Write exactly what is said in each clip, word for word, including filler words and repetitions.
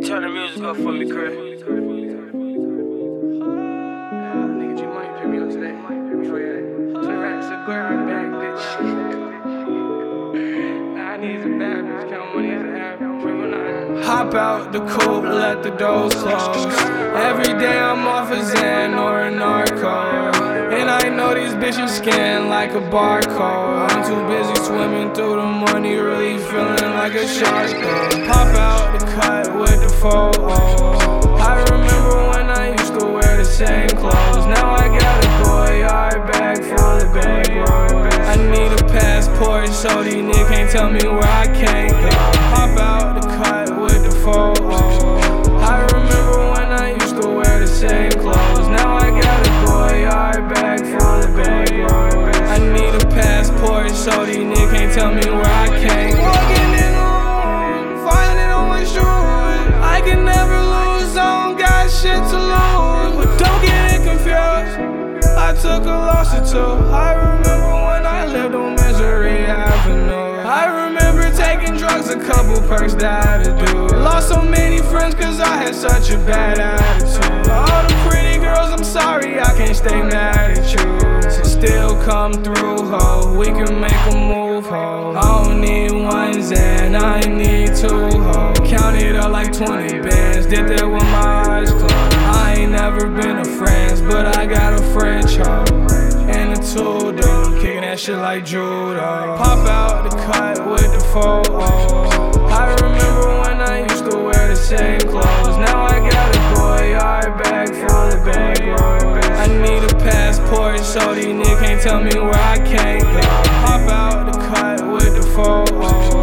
Turn the music up for me, Chris. Yeah, nigga, G Money pick me up today. For you. Two racks of square back, bitch. Nah, I need some bad bitch. Count money as an app. Hop out the coupe, let the doors close. Every day I'm off a Xan or a narco. And I know these bitches scan like a barcode. I'm too busy swimming through the money, really feeling like a shark though. Pop out the cut with the photo. I remember when I used to wear the same clothes. Now I got a Goyard bag full of bagels. I need a passport so these niggas can't tell me where I can't go. Pop out the cut with the photo. I remember when I used to wear the same clothes. Now I got a Goyard bag full of bagels. I need a passport so these niggas can't tell me where I can't go. Walking in the room, finding on my shoes. I can never lose, I don't got shit to lose. But don't get it confused, I took a loss or two. I remember when I lived on Missouri Avenue. I remember taking drugs, a couple perks that I had to do. Lost so many friends cause I had such a bad attitude. All the pretty girls, I'm sorry, I can't stay mad at you. So still come through, ho, we can make a move, ho. I don't need one Xan, I need two, ho. Counted up like twenty bands, did that with my eyes closed. I ain't never been a France, but I got a French, ho. And a two, dude, kicking that shit like judo. Pop out the cut with the photo. I remember when I used to wear the same clothes. Now I got a Goyard bag full of bagels. I need a passport so these niggas can't tell me where I can't go. Pop out the cut with the photo.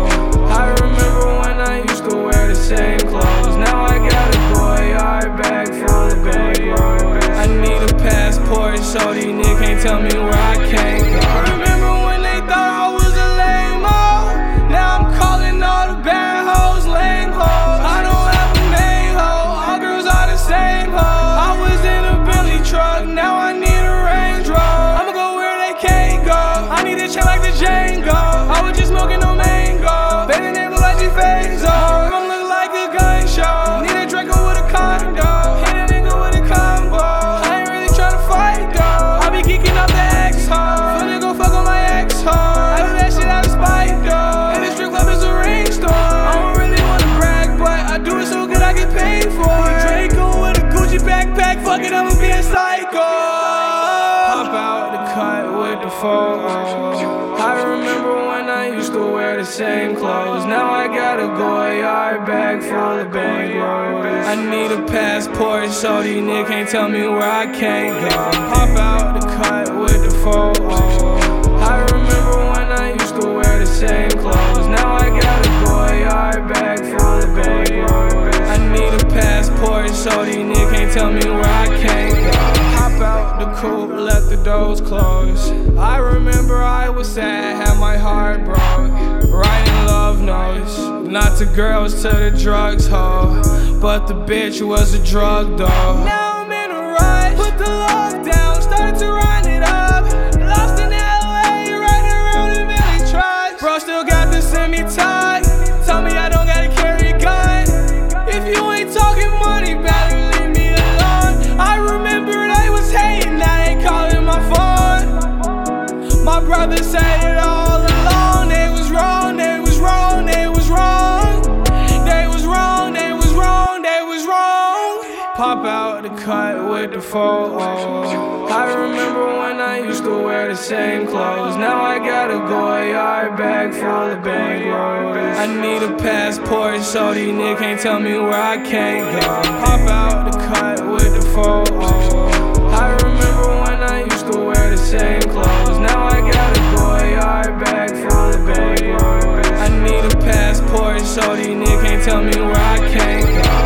I remember when I used to wear the same clothes. Now I got a Goyard bag full of bagels. I need a passport so these niggas can't tell me where I can't go. Remember when they thought I was a lame-o? Now I'm calling all the bad hoes lame hoes. I don't have a main hoe, all girls are the same hoe. I was in a Billy truck, now I need a Range Rover. I'ma go where they can't go, I need a chain like the Django. I was just smoking no mango, baby name look like G-Fazo. Gon' look like a gun show, need a Draco with a condo. Hit a nigga with a combo, I ain't really tryna fight though. I be kicking up the X-ho, finna go fuck on my ex-ho. I do that shit out of spite though, and the strip club is a rainstorm. I don't really wanna brag, but I do it so good I get paid for it. Draco with a Gucci backpack, fuck it, I'ma be a psycho. Pop out the cut with the photo. I remember when I used to wear the same clothes. Now I got a Goyard bag full of bagels. I need a passport so these niggas can't tell me where I can't go. Pop out the cut with the photo. I remember when I used to wear the same clothes. Now I got a Goyard bag full of bagels. I need a passport so these niggas can't tell me where I can't go. Hop out the coupe, let the doors close. I remember I was sad, had my heart broke. Writing love notes, not to girls, to the drugs, ho. But the bitch was a drug dog. Now I'm in a rush, put the lockdown, started to run it up. Lost in L A, riding around in Billy trucks. Bro still got the semi-tuck, tell me I don't gotta carry a gun. If you ain't talking money, better leave me alone. I remember they was hating, now they calling my phone. My brother said it all along, they was wrong, they was wrong, they was wrong. They was wrong, they was wrong, they was wrong. Pop out the cut with the photo. I remember when I used to wear the same clothes. Now I got a Goyard bag full of bagels. I need a passport so these niggas can't tell me where I can't go. Pop out the cut with the photo. I remember when I used to wear the same clothes. Now I got a Goyard bag full of bagels. I need a passport so these niggas can't tell me where I can't go.